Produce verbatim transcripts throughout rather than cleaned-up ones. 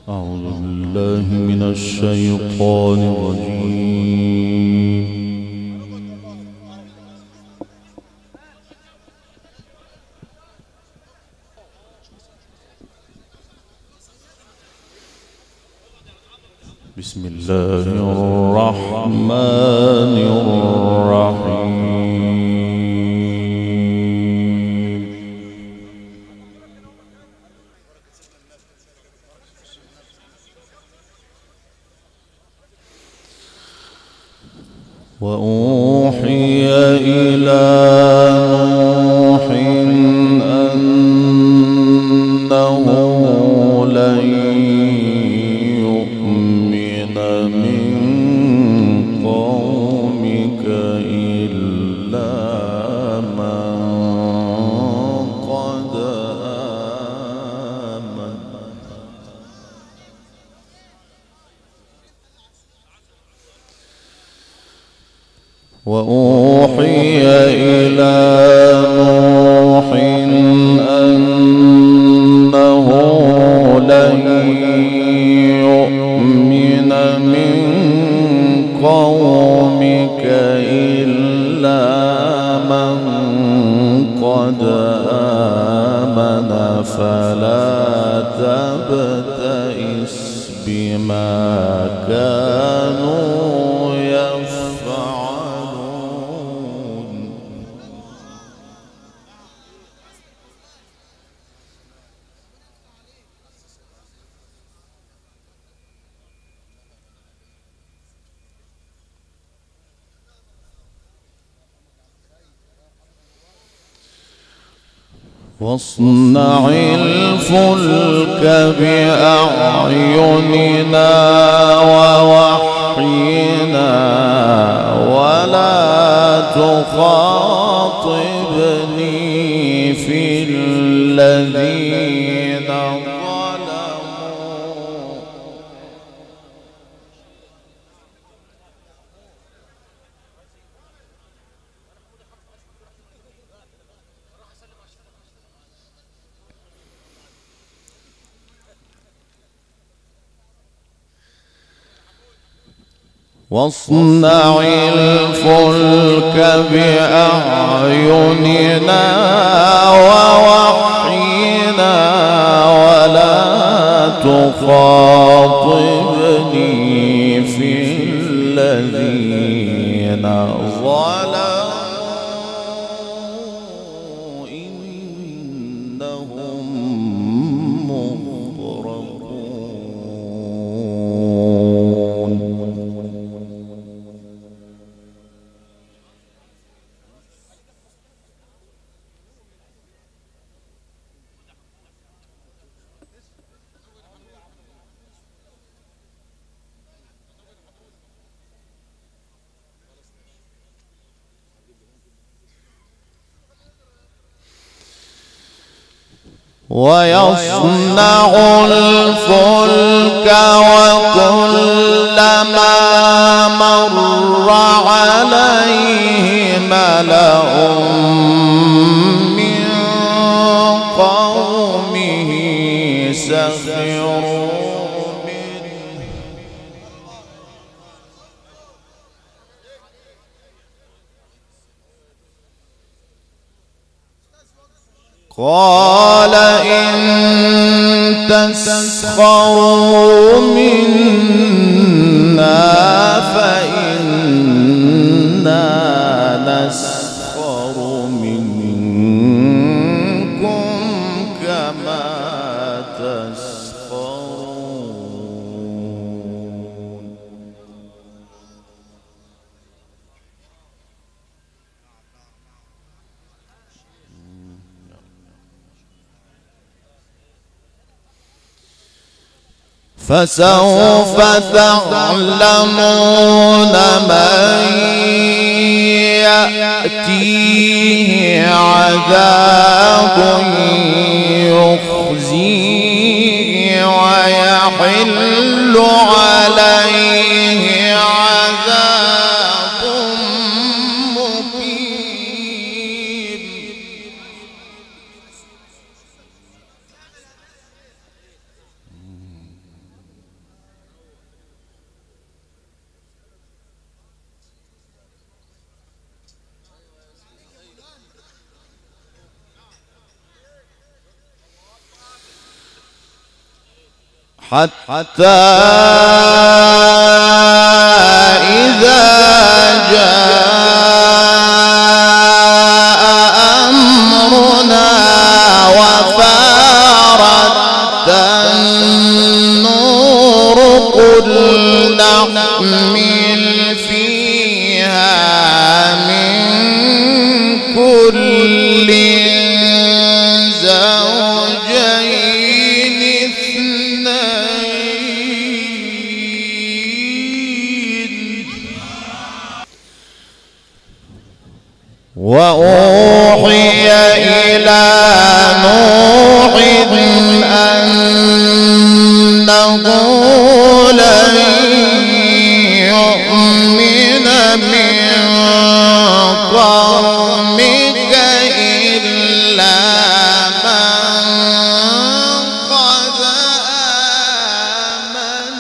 أعوذ بالله من الشيطان الرجيم. بسم الله الرحمن الرحيم. وأوحي إلى نوح أنه لن يؤمن من قومك إلا من قد آمن. وأوحي إلى نوح أنه لن يؤمن من قومك إلا من قد آمن فلا تبتئس بما كانوا يفعلون. واصنع الفلك بأعيننا ووحينا ولا تخاطبني في الذين ظلموا واصنع الفلك بأعيننا ووحينا ولا تخاطبني في الذين ظلموا إنهم مغرقون. ويصنع الفلك وكلما مر عليه ملأ من قومه سخروا منه قال إن تسخروا منا فإنا نسخر منكم كما تسخرون. فسوف تعلمون من يأتيه عذاب يخزيه ويحل عليه عذاب مقيم. حتى إذا جاء أمرنا وفارت النور قل نحمل فيها من كل زوجين اثنين وأوحي إلى نوح أنه لن يؤمن من قومك إلا من قد آمن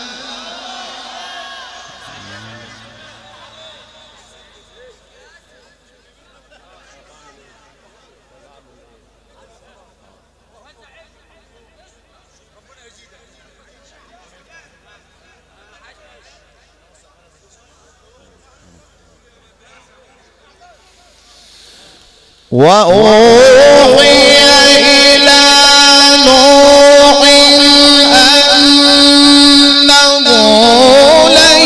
وأوحي إلى نوح أنه لن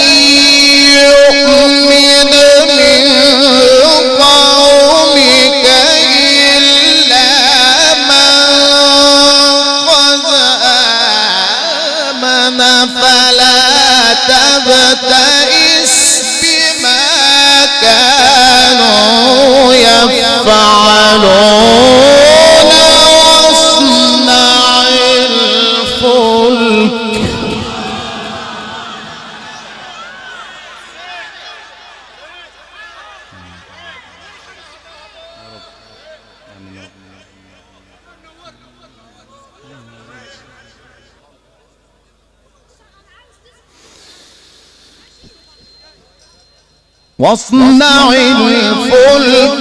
يؤمن من قومك إلا من قد آمن فلا تبتئس بما كانوا يفعلون واصنع الفلك واصنع الفلك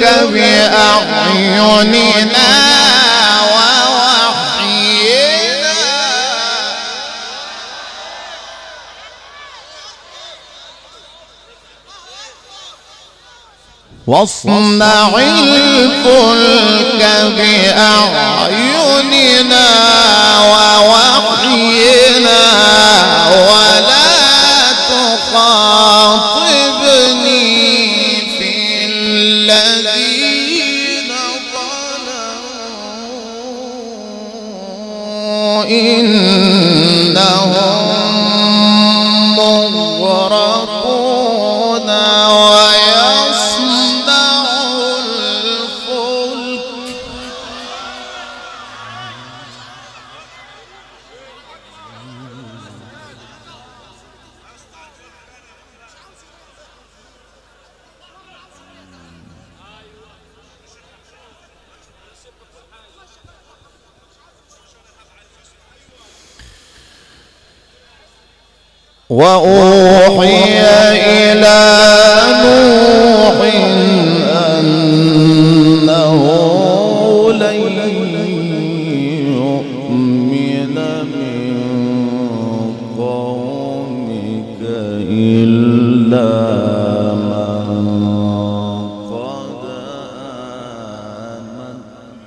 بأعيننا ووحينا واصنع الفلك بأعيننا ووحينا ولا تخاطبني في الذين ظلموا إنهم مغرقون ويصنع الفلك وأوحي إلى نوح أنه لن يؤمن من قومك إلا من قد آمن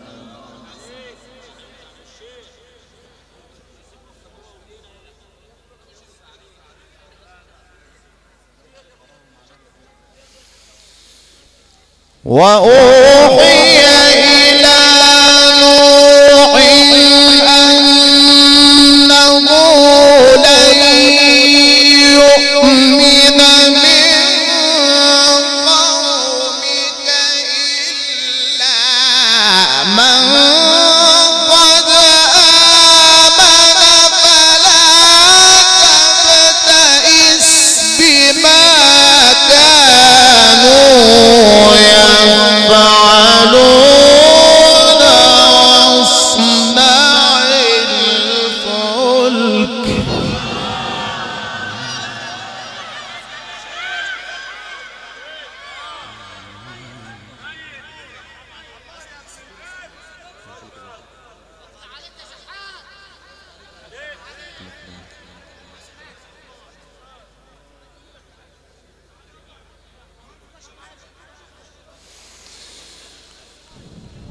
وأوحي إلى نوح أنه لن يؤمن من قومك إلا من قد آمن فلا تبتئس بما كانوا يفعلون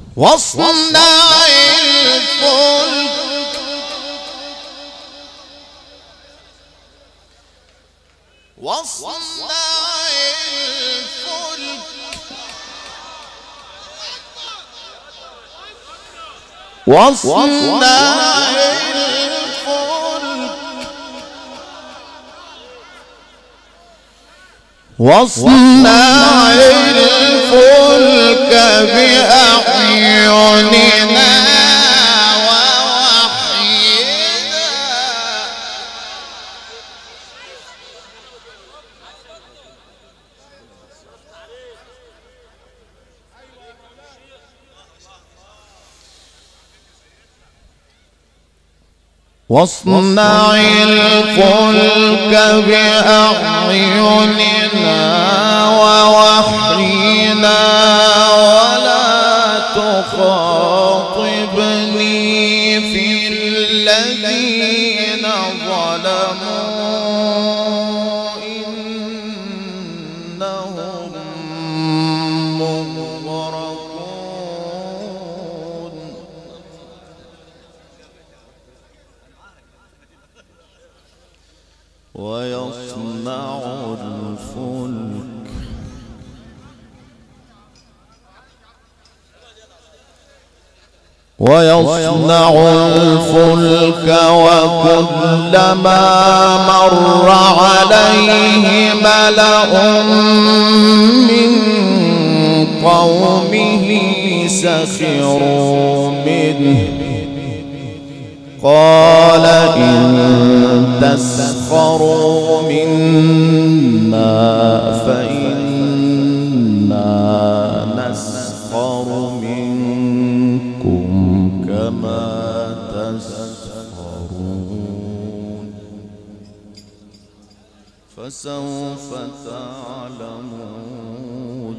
واصنع الفلك واصنع الفلك واصنع الفلك واصنع الفلك بأعيننا ووحينا واصنع الفلك بأعيننا ووحينا ولا تخاطبني في الذين ظلموا إنهم مغرقون. ويصنع الفلك ويصنع الفلك وكلما مر عليه ملأ من قومه سخروا منه قال إن تسخروا منا فإنا نسخر منكم كما تسخرون فسوف تعلمون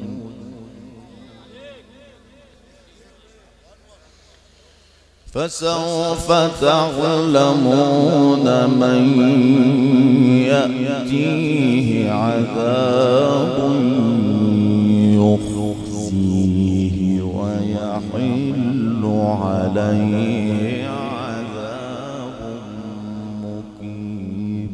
فسوف تعلمون من يأتيه عذاب يخزيه ويحل عليه عذاب مقيم.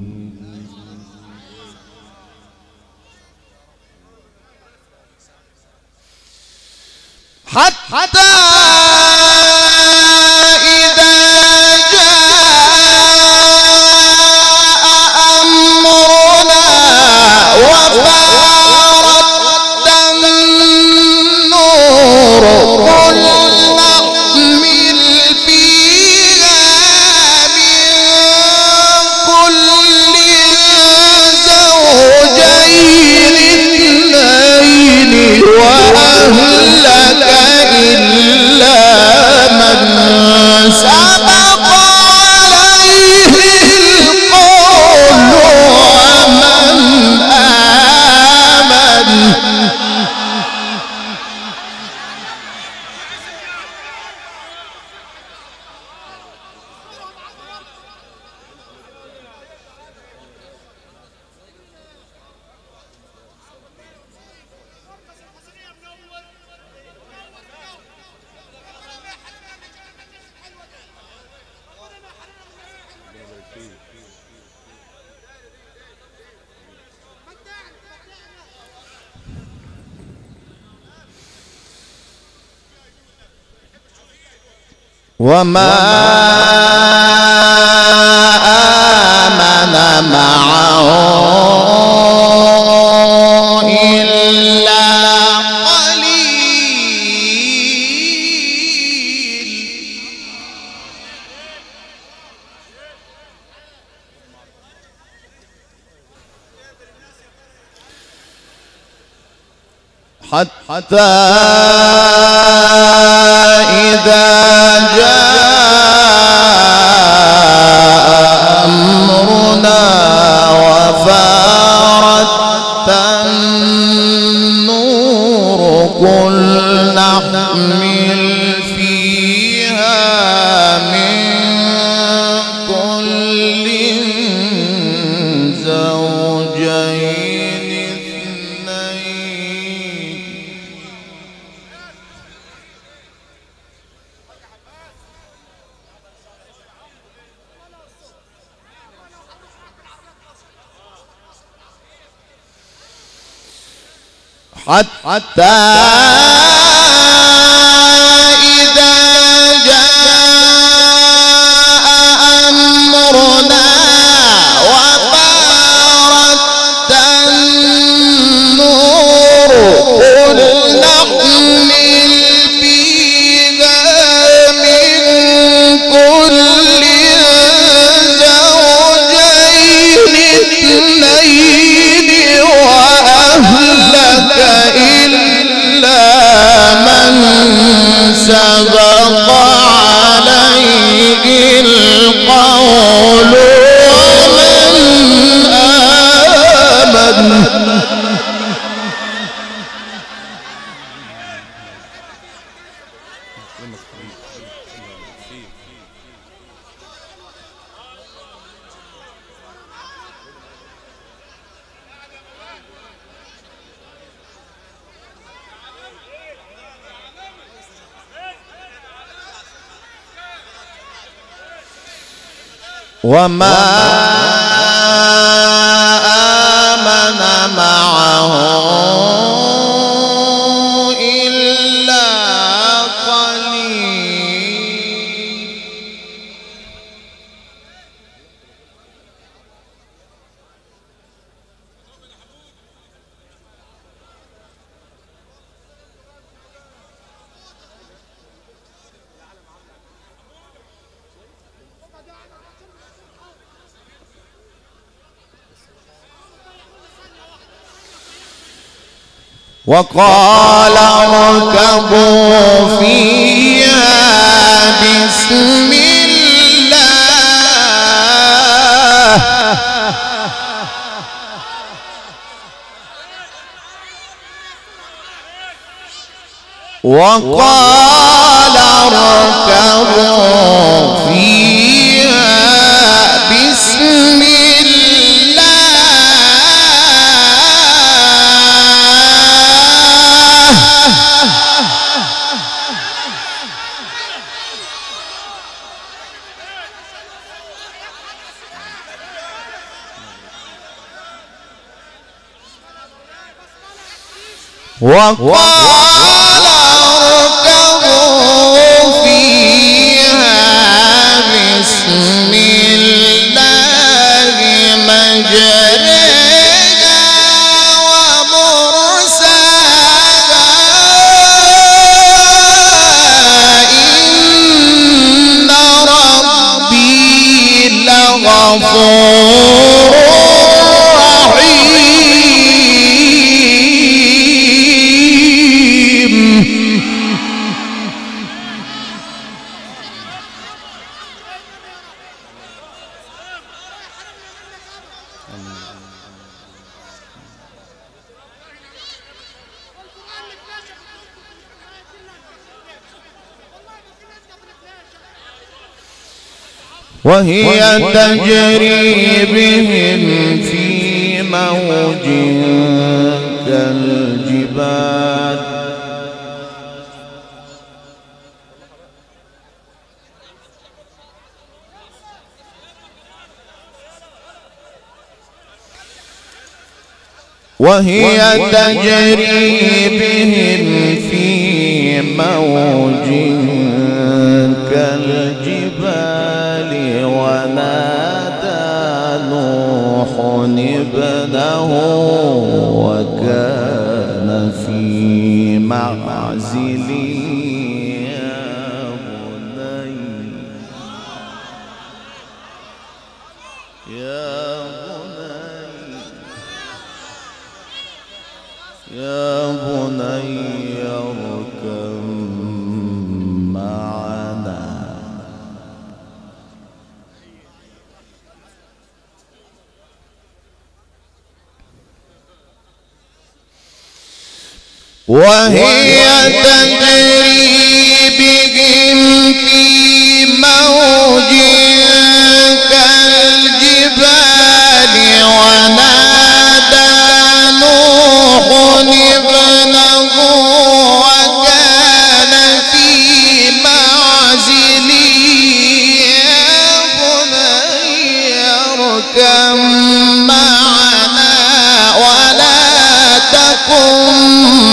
حتى وما آمن معه إلا قليل. حتى إذا جاء أمرنا وفارت النور قل نحمل فيها من كل زوجين اثنين حتى إذا جاء أمرنا وفارت النور قل نحمل فيها من كل زوجين اثنين وأهلك إلا من سبق عليه القول ومن آمن. وما آمن معه إلا قليل. وقال اركبوا فيها بسم الله وقال اركبوا فيها بسم وقال اركبوا فيها بسم الله مجريها ومرساها إن ربي لغفور وهي تجري بهم في موج كالجبال وهي تجري بهم في موج كالجبال ونادى نوح ابنه وكان في معزل يا بني يا بني يا بني اركب معنا وهي تجري بهم في موج كالجبال ونادى نوح ابنه وكان في معزل يا بني اركب معنا ولا تكن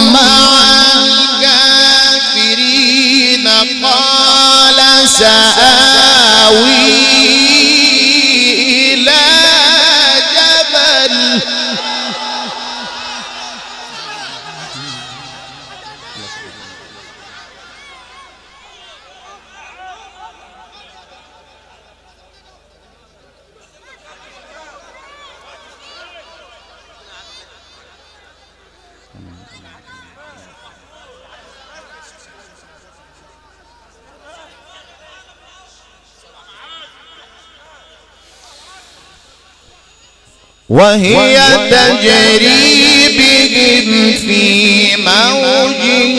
وهي تجري بهم في موج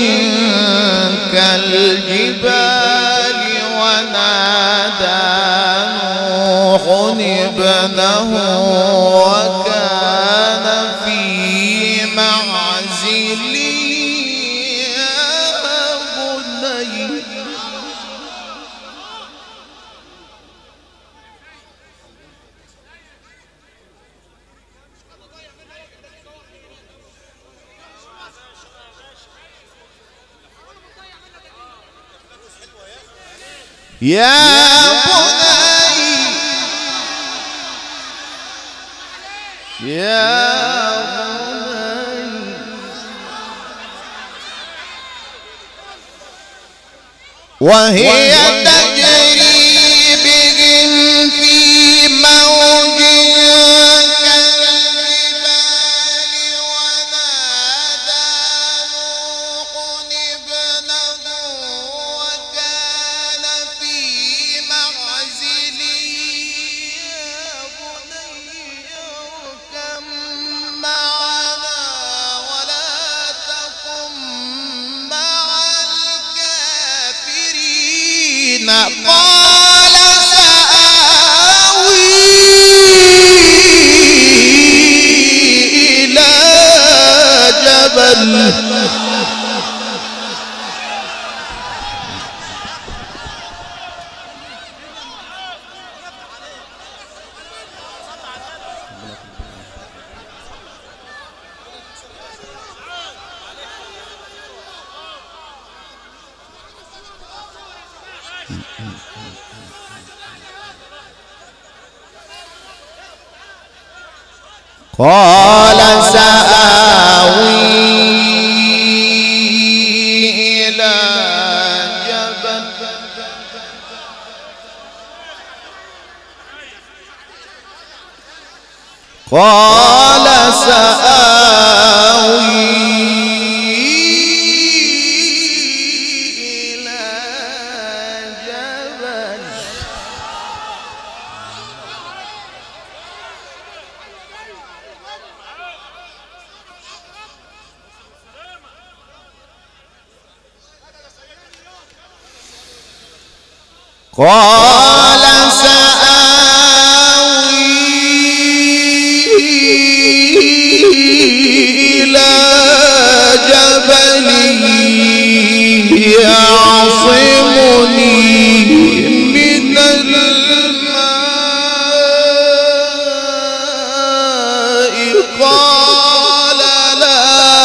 كالجبال ونادى نوح ابنه وكان في معزل يا بني يا بني يا بني وهي تجري بهم في موج كالجبال ونادى نوح ابنه وكان في معزل يا بني اركب معنا ولا تكن مع الكافرين قال سآوي إلى جبل قال سآوي إلى جبل قال سآوي إلى جبل قال سآوي إلى جبل يعصمني من الماء قال لا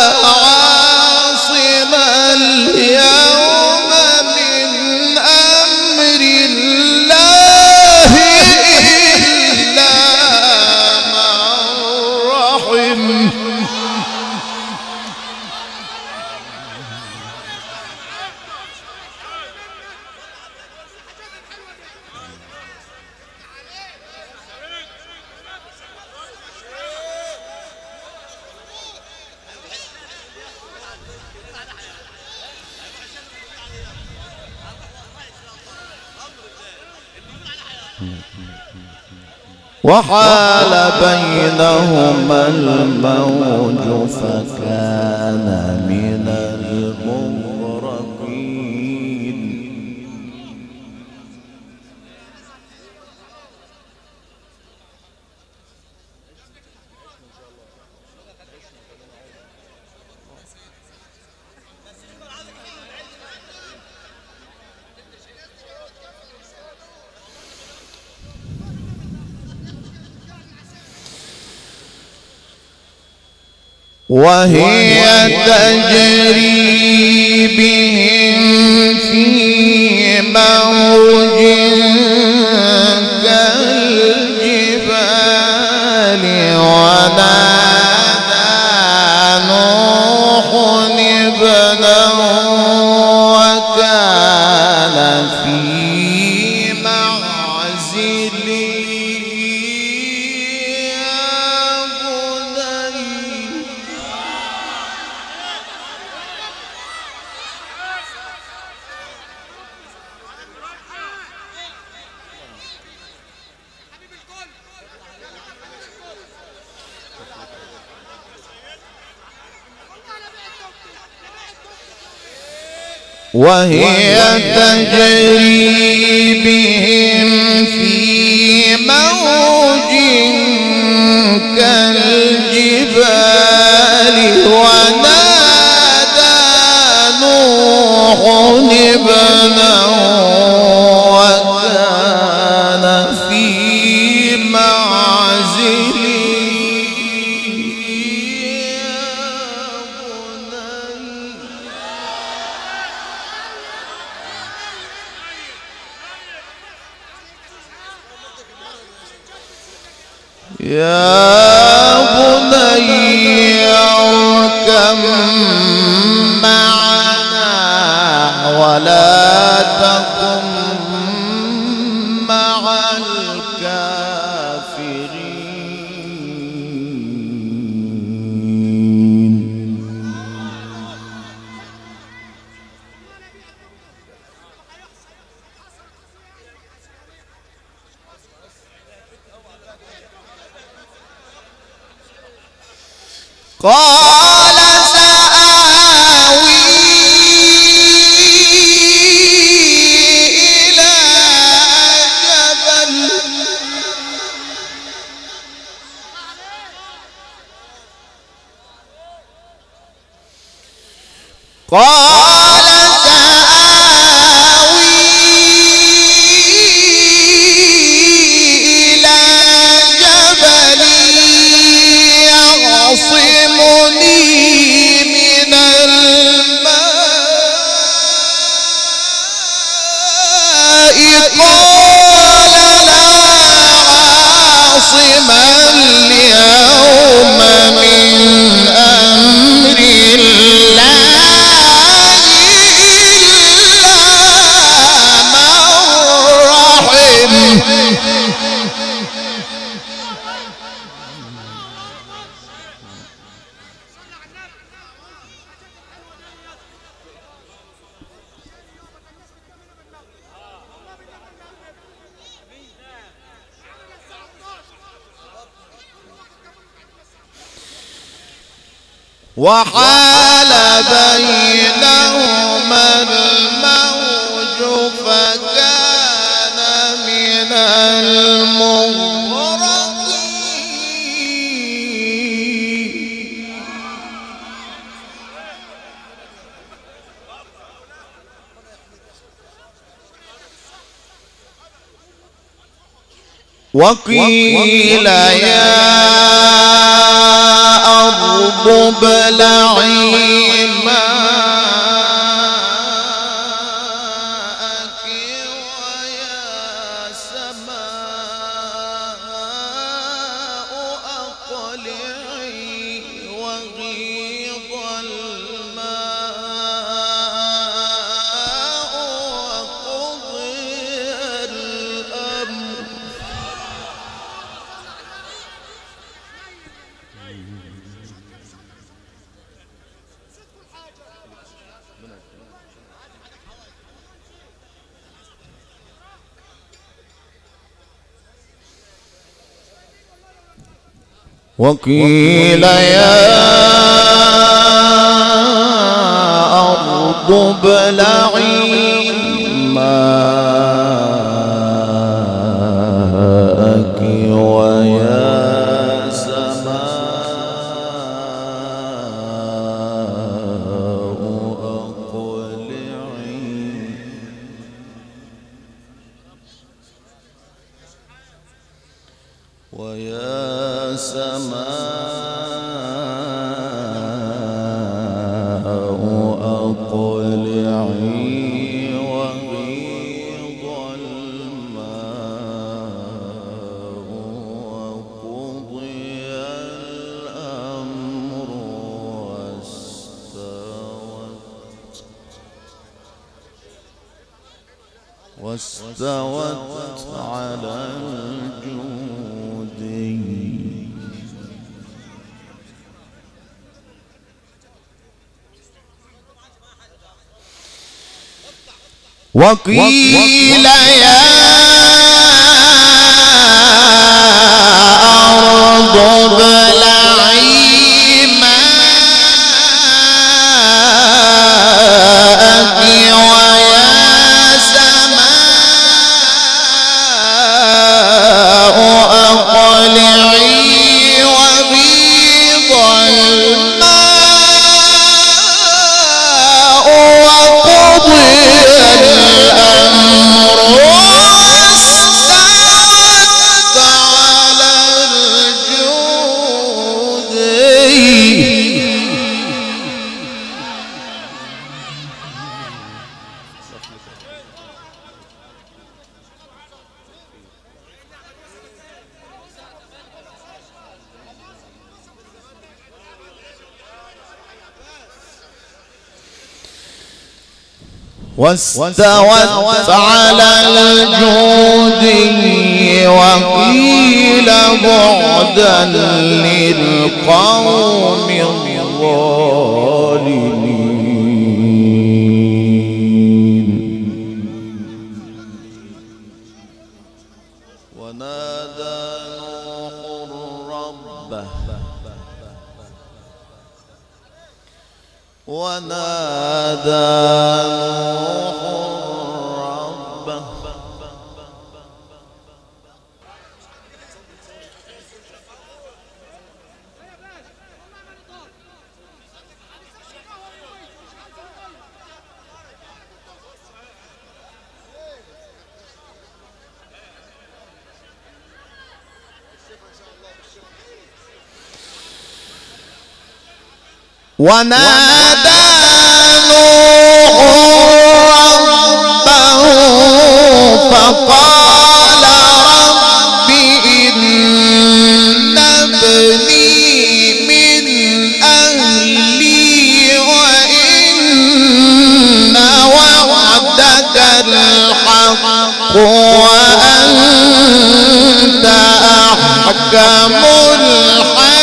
عاصم اليوم من أمر الله إلا من رحم وحال بينهما الموج فكان من المغرقين وهي تجري بهم في موج كالجبال ونادى نوح ابنه وكان في معزل يا بني وهي تجري بهم في موج كالجبال ونادى نوح ابنه وكان في معزل يا بني اركب معنا ولا تكن مع الكافرين. قال سآوي إلى جبل قال سآوي إلى جبل يعصمني من الماء قال لا عاصم اليوم من أمر الله إلا من رحم. وحال بينهما الموج فكان من المغرقين. وقيل يا أرض ابلعي ماءك ويا سماء أقلعي وغيض الماء وقضي الأمر. وقيل يا أرض ابلعي ماءك ويا سماء أقلعي ويا سماء أقلعي وغيض الماء وقضي الأمر واستوت واستوت على الجودي. وقيل يا أرض ابلعي ماءك واستوت على الجود وقيل بعدا للقوم الظالمين. ونادى نوح ربه ونادى ونادى نوح ربه فقال رب إن ابني من أهلي وإن وعدك الحق وأنت أحكم الحاكمين.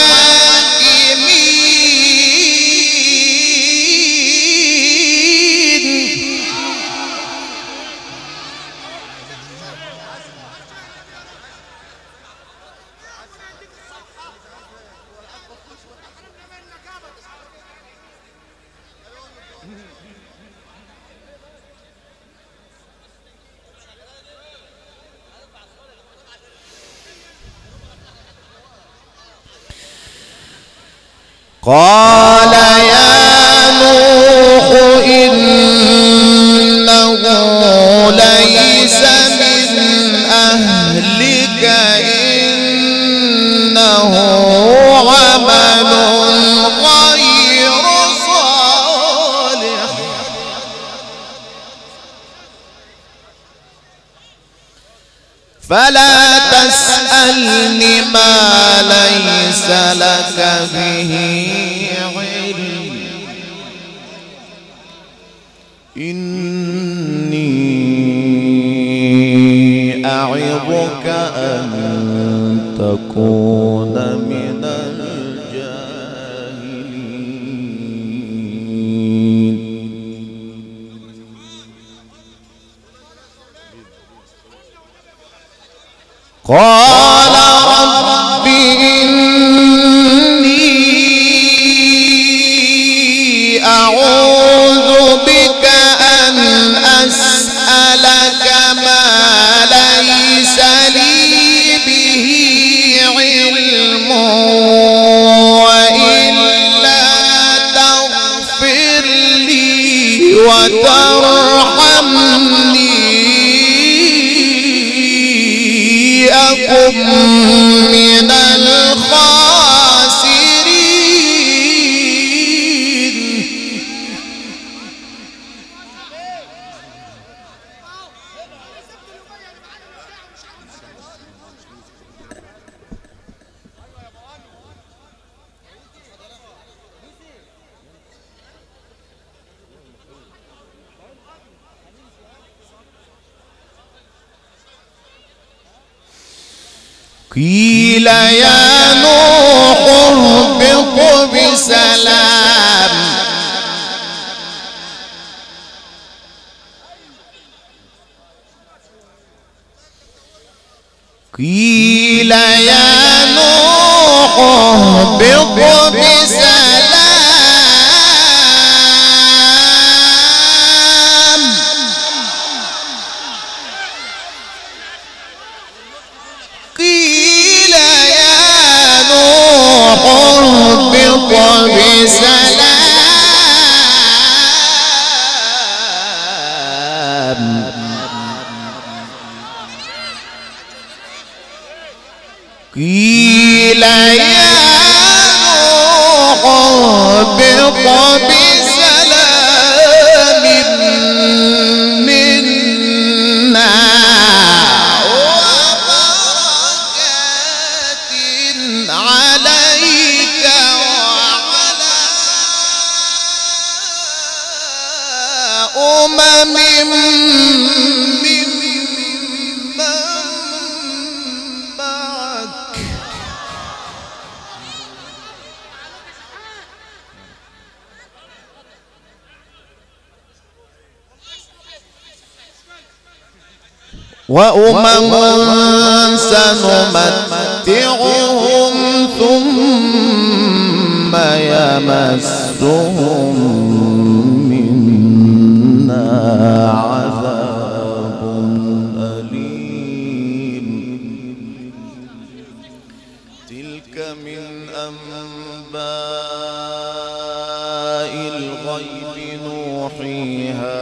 قال يا نوح إنه ليس من أهلك إنه عمل غير صالح فلا تسألني ما ليس لك به علم إني أعظك أن تكون من الجاهلين. قال رب إني أعوذ بك أن أسألك ما ليس لي به علم وإلا تغفر لي وترحمني أكن من الخاسرين. قيل يا نوح اهبط بسلام قيل يا نوح اهبط بسلام قيل يا نوح اهبط بسلام قيل يا نوح اهبط بسلام منا وبركات عليك وعلى أمم وأمم سنمتعهم ثم يمسهم منا عذاب أليم تلك من أنباء الغيب نوحيها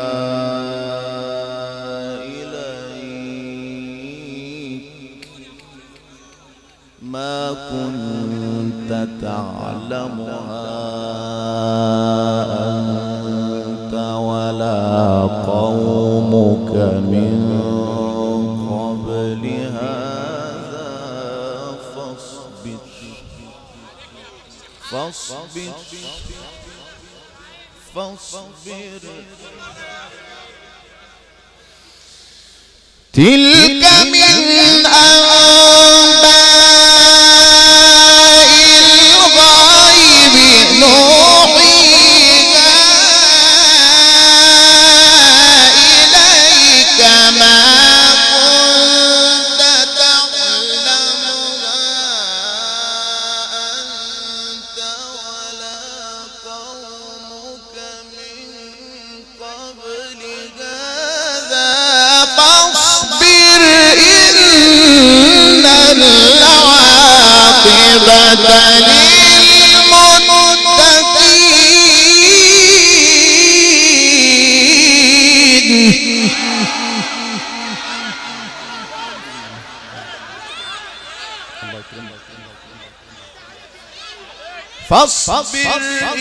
ما كنت تعلمها أنت ولا قومك من قبل هذا فاصبر فاصبر فاصبر تلك من أنباء فاصبر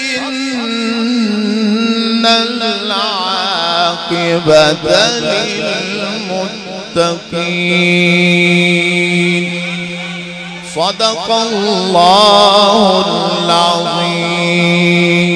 إن العاقبة للمتقين صدق الله العظيم.